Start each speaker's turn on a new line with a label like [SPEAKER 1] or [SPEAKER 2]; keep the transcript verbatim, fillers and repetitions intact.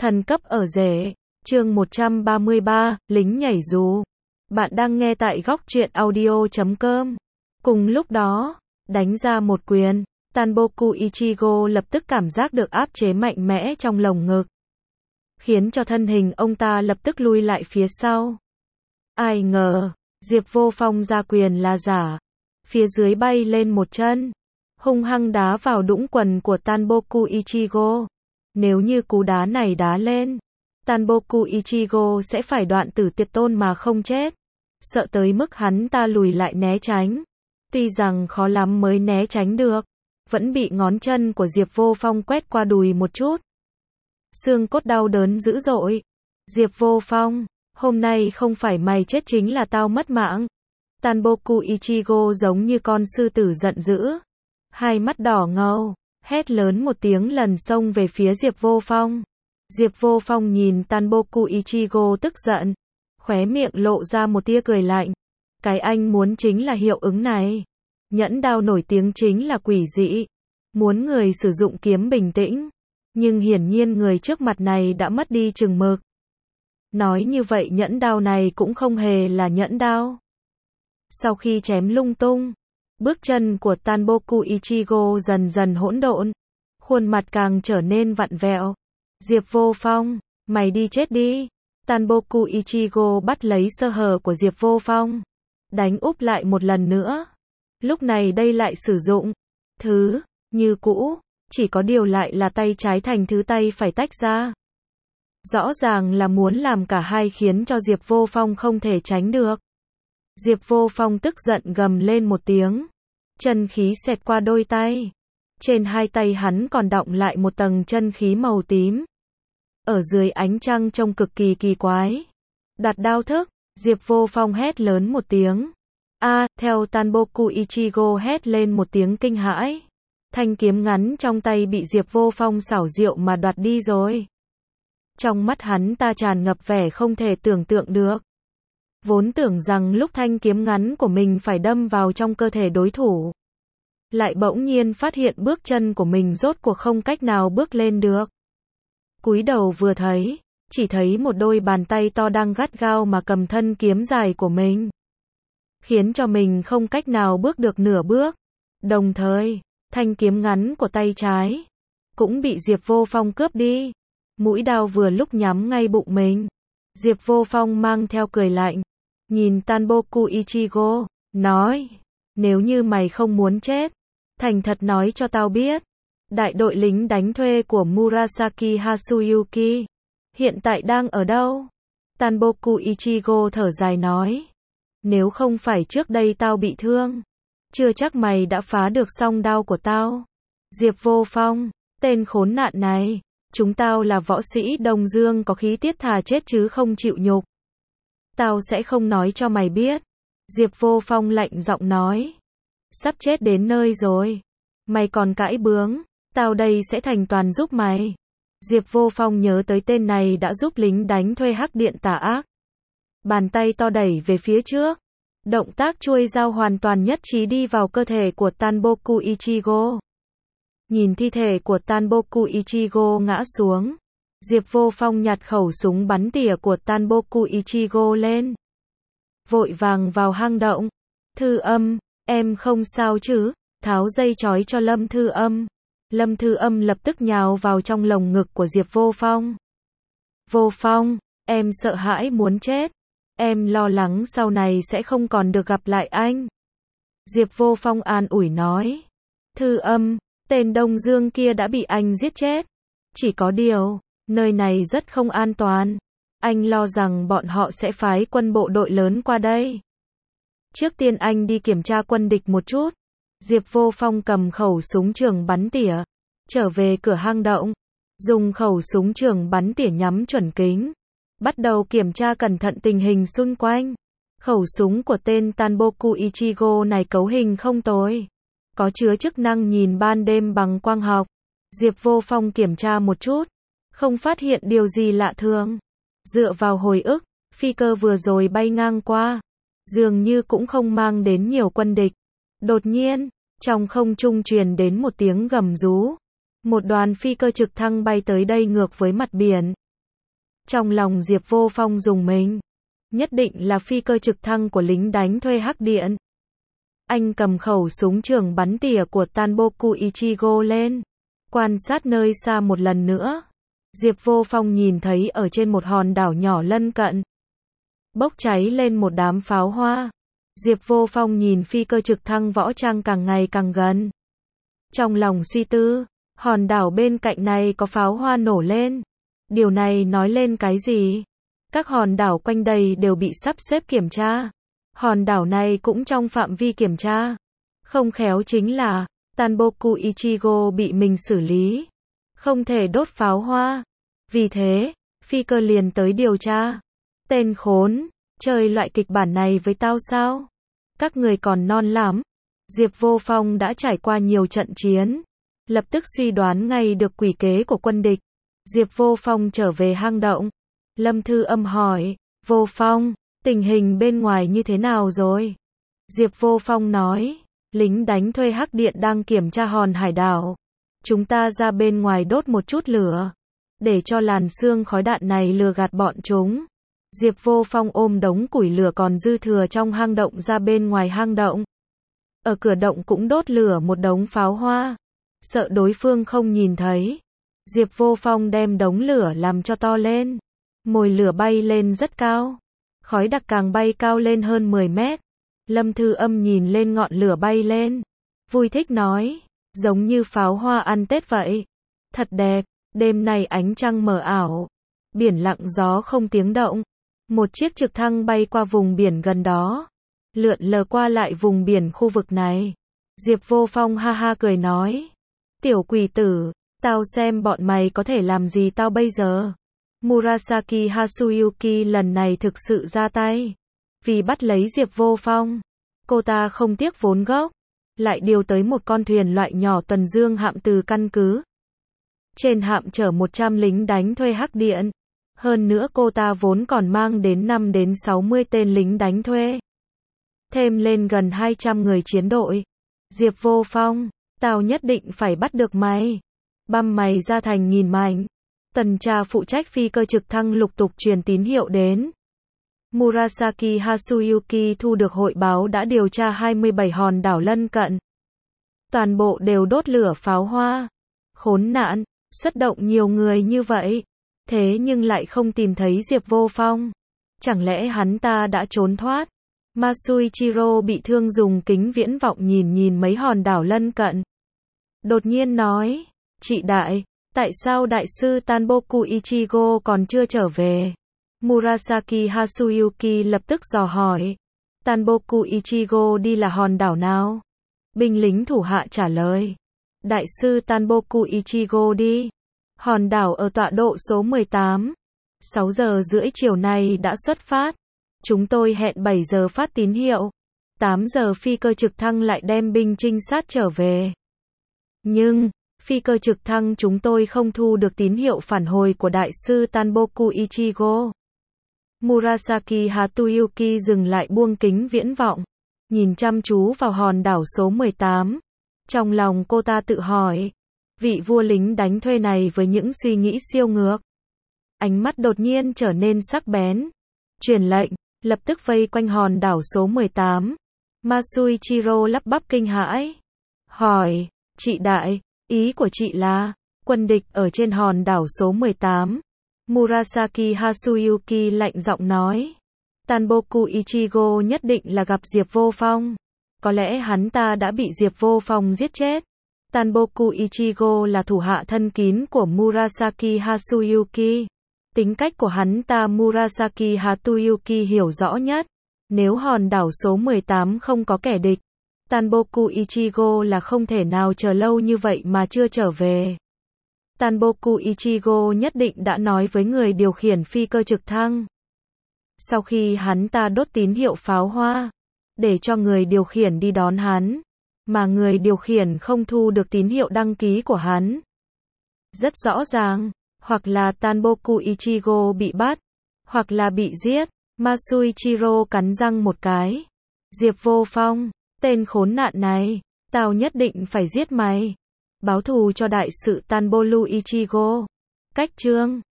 [SPEAKER 1] Thần cấp ở rể, chương một trăm ba mươi ba, lính nhảy dù. Bạn đang nghe tại góc truyện audio chấm com. Cùng lúc đó, đánh ra một quyền, Tanboku Ichigo lập tức cảm giác được áp chế mạnh mẽ trong lồng ngực, khiến cho thân hình ông ta lập tức lui lại phía sau. Ai ngờ, Diệp Vô Phong ra quyền là giả, phía dưới bay lên một chân, hung hăng đá vào đũng quần của Tanboku Ichigo. Nếu như cú đá này đá lên, Tanboku Ichigo sẽ phải đoạn tử tuyệt tôn mà không chết. Sợ tới mức hắn ta lùi lại né tránh. Tuy rằng khó lắm mới né tránh được, vẫn bị ngón chân của Diệp Vô Phong quét qua đùi một chút. Xương cốt đau đớn dữ dội. Diệp Vô Phong, hôm nay không phải mày chết chính là tao mất mạng. Tanboku Ichigo giống như con sư tử giận dữ, hai mắt đỏ ngầu, hét lớn một tiếng lần xông về phía Diệp Vô Phong. Diệp Vô Phong nhìn Tanboku Ichigo tức giận, khóe miệng lộ ra một tia cười lạnh. Cái anh muốn chính là hiệu ứng này. Nhẫn đao nổi tiếng chính là quỷ dị, muốn người sử dụng kiếm bình tĩnh, nhưng hiển nhiên người trước mặt này đã mất đi chừng mực. Nói như vậy nhẫn đao này cũng không hề là nhẫn đao. Sau khi chém lung tung, bước chân của Tanboku Ichigo dần dần hỗn độn, khuôn mặt càng trở nên vặn vẹo. Diệp Vô Phong, mày đi chết đi. Tanboku Ichigo bắt lấy sơ hở của Diệp Vô Phong, đánh úp lại một lần nữa. Lúc này đây lại sử dụng thứ như cũ, chỉ có điều lại là tay trái thành thứ tay phải tách ra. Rõ ràng là muốn làm cả hai khiến cho Diệp Vô Phong không thể tránh được. Diệp Vô Phong tức giận gầm lên một tiếng, chân khí xẹt qua đôi tay. Trên hai tay hắn còn đọng lại một tầng chân khí màu tím. Ở dưới ánh trăng trông cực kỳ kỳ quái. Đặt đao thức, Diệp Vô Phong hét lớn một tiếng. A, theo Tanboku Ichigo hét lên một tiếng kinh hãi. Thanh kiếm ngắn trong tay bị Diệp Vô Phong xảo diệu mà đoạt đi rồi. Trong mắt hắn ta tràn ngập vẻ không thể tưởng tượng được. Vốn tưởng rằng lúc thanh kiếm ngắn của mình phải đâm vào trong cơ thể đối thủ, lại bỗng nhiên phát hiện bước chân của mình rốt cuộc không cách nào bước lên được. Cúi đầu vừa thấy, chỉ thấy một đôi bàn tay to đang gắt gao mà cầm thân kiếm dài của mình, khiến cho mình không cách nào bước được nửa bước. Đồng thời, thanh kiếm ngắn của tay trái cũng bị Diệp Vô Phong cướp đi. Mũi đao vừa lúc nhắm ngay bụng mình. Diệp Vô Phong mang theo cười lạnh, nhìn Tanboku Ichigo, nói, nếu như mày không muốn chết, thành thật nói cho tao biết, đại đội lính đánh thuê của Murasaki Hatsuyuki hiện tại đang ở đâu? Tanboku Ichigo thở dài nói, nếu không phải trước đây tao bị thương, chưa chắc mày đã phá được song đao của tao. Diệp Vô Phong, tên khốn nạn này, chúng tao là võ sĩ Đông Dương có khí tiết thà chết chứ không chịu nhục. Tao sẽ không nói cho mày biết. Diệp Vô Phong lạnh giọng nói, sắp chết đến nơi rồi, mày còn cãi bướng, tao đây sẽ thành toàn giúp mày. Diệp Vô Phong nhớ tới tên này đã giúp lính đánh thuê Hắc Điện tà ác. Bàn tay to đẩy về phía trước, động tác chuôi dao hoàn toàn nhất trí đi vào cơ thể của Tanboku Ichigo. Nhìn thi thể của Tanboku Ichigo ngã xuống, Diệp Vô Phong nhặt khẩu súng bắn tỉa của Tanboku Ichigo lên, vội vàng vào hang động. Thư Âm, em không sao chứ? Tháo dây trói cho Lâm Thư Âm. Lâm Thư Âm lập tức nhào vào trong lồng ngực của Diệp Vô Phong. Vô Phong, em sợ hãi muốn chết. Em lo lắng sau này sẽ không còn được gặp lại anh. Diệp Vô Phong an ủi nói. Thư Âm, tên Đông Dương kia đã bị anh giết chết. Chỉ có điều, nơi này rất không an toàn. Anh lo rằng bọn họ sẽ phái quân bộ đội lớn qua đây. Trước tiên anh đi kiểm tra quân địch một chút. Diệp Vô Phong cầm khẩu súng trường bắn tỉa, trở về cửa hang động, dùng khẩu súng trường bắn tỉa nhắm chuẩn kính, bắt đầu kiểm tra cẩn thận tình hình xung quanh. Khẩu súng của tên Tanboku Ichigo này cấu hình không tồi, có chứa chức năng nhìn ban đêm bằng quang học. Diệp Vô Phong kiểm tra một chút, không phát hiện điều gì lạ thường. Dựa vào hồi ức, phi cơ vừa rồi bay ngang qua, dường như cũng không mang đến nhiều quân địch. Đột nhiên, trong không trung truyền đến một tiếng gầm rú. Một đoàn phi cơ trực thăng bay tới đây ngược với mặt biển. Trong lòng Diệp Vô Phong rùng mình. Nhất định là phi cơ trực thăng của lính đánh thuê Hắc Điện. Anh cầm khẩu súng trường bắn tỉa của Tanboku Ichigo lên. Quan sát nơi xa một lần nữa. Diệp Vô Phong nhìn thấy ở trên một hòn đảo nhỏ lân cận. Bốc cháy lên một đám pháo hoa. Diệp Vô Phong nhìn phi cơ trực thăng võ trang càng ngày càng gần. Trong lòng suy tư, hòn đảo bên cạnh này có pháo hoa nổ lên. Điều này nói lên cái gì? Các hòn đảo quanh đây đều bị sắp xếp kiểm tra. Hòn đảo này cũng trong phạm vi kiểm tra. Không khéo chính là Tanboku Ichigo bị mình xử lý. Không thể đốt pháo hoa. Vì thế, phi cơ liền tới điều tra. Tên khốn, chơi loại kịch bản này với tao sao? Các người còn non lắm. Diệp Vô Phong đã trải qua nhiều trận chiến. Lập tức suy đoán ngay được quỷ kế của quân địch. Diệp Vô Phong trở về hang động. Lâm Thư Âm hỏi, Vô Phong, tình hình bên ngoài như thế nào rồi? Diệp Vô Phong nói, lính đánh thuê Hắc Điện đang kiểm tra hòn hải đảo. Chúng ta ra bên ngoài đốt một chút lửa, để cho làn sương khói đạn này lừa gạt bọn chúng. Diệp Vô Phong ôm đống củi lửa còn dư thừa trong hang động ra bên ngoài hang động. Ở cửa động cũng đốt lửa một đống pháo hoa. Sợ đối phương không nhìn thấy. Diệp Vô Phong đem đống lửa làm cho to lên. Mồi lửa bay lên rất cao. Khói đặc càng bay cao lên hơn mười mét. Lâm Thư Âm nhìn lên ngọn lửa bay lên. Vui thích nói, giống như pháo hoa ăn Tết vậy. Thật đẹp, đêm nay ánh trăng mờ ảo. Biển lặng gió không tiếng động. Một chiếc trực thăng bay qua vùng biển gần đó. Lượn lờ qua lại vùng biển khu vực này. Diệp Vô Phong ha ha cười nói. Tiểu quỷ tử, tao xem bọn mày có thể làm gì tao bây giờ. Murasaki Hatsuyuki lần này thực sự ra tay. Vì bắt lấy Diệp Vô Phong, cô ta không tiếc vốn gốc. Lại điều tới một con thuyền loại nhỏ tuần dương hạm từ căn cứ. Trên hạm chở một trăm lính đánh thuê Hắc Điện. Hơn nữa cô ta vốn còn mang đến năm đến sáu mươi tên lính đánh thuê. Thêm lên gần hai trăm người chiến đội. Diệp Vô Phong, tao nhất định phải bắt được mày. Băm mày ra thành nghìn mảnh. Tần tra phụ trách phi cơ trực thăng lục tục truyền tín hiệu đến. Murasaki Hatsuyuki thu được hội báo đã điều tra hai mươi bảy hòn đảo lân cận. Toàn bộ đều đốt lửa pháo hoa. Khốn nạn, xuất động nhiều người như vậy. Thế nhưng lại không tìm thấy Diệp Vô Phong. Chẳng lẽ hắn ta đã trốn thoát? Masuichiro bị thương dùng kính viễn vọng nhìn nhìn mấy hòn đảo lân cận. Đột nhiên nói, chị đại, tại sao đại sư Tanboku Ichigo còn chưa trở về? Murasaki Hatsuyuki lập tức dò hỏi. Tanboku Ichigo đi là hòn đảo nào? Binh lính thủ hạ trả lời. Đại sư Tanboku Ichigo đi. Hòn đảo ở tọa độ số mười tám. sáu giờ rưỡi chiều nay đã xuất phát. Chúng tôi hẹn bảy giờ phát tín hiệu. tám giờ phi cơ trực thăng lại đem binh trinh sát trở về. Nhưng, phi cơ trực thăng chúng tôi không thu được tín hiệu phản hồi của đại sư Tanboku Ichigo. Murasaki Hatsuyuki dừng lại buông kính viễn vọng. Nhìn chăm chú vào hòn đảo số mười tám. Trong lòng cô ta tự hỏi. Vị vua lính đánh thuê này với những suy nghĩ siêu ngược. Ánh mắt đột nhiên trở nên sắc bén. Truyền lệnh, lập tức vây quanh hòn đảo số mười tám. Masuichiro lắp bắp kinh hãi. Hỏi, chị đại, ý của chị là, quân địch ở trên hòn đảo số mười tám. Murasaki Hatsuyuki lạnh giọng nói. Tanboku Ichigo nhất định là gặp Diệp Vô Phong. Có lẽ hắn ta đã bị Diệp Vô Phong giết chết. Tanboku Ichigo là thủ hạ thân kín của Murasaki Hatsuyuki. Tính cách của hắn ta Murasaki Hatsuyuki hiểu rõ nhất. Nếu hòn đảo số mười tám không có kẻ địch, Tanboku Ichigo là không thể nào chờ lâu như vậy mà chưa trở về. Tanboku Ichigo nhất định đã nói với người điều khiển phi cơ trực thăng. Sau khi hắn ta đốt tín hiệu pháo hoa, để cho người điều khiển đi đón hắn, mà người điều khiển không thu được tín hiệu đăng ký của hắn. Rất rõ ràng, hoặc là Tanboku Ichigo bị bắt, hoặc là bị giết. Masuichiro cắn răng một cái. Diệp Vô Phong, tên khốn nạn này, tao nhất định phải giết mày. Báo thù cho đại sự Tanboku Ichigo. Cách chương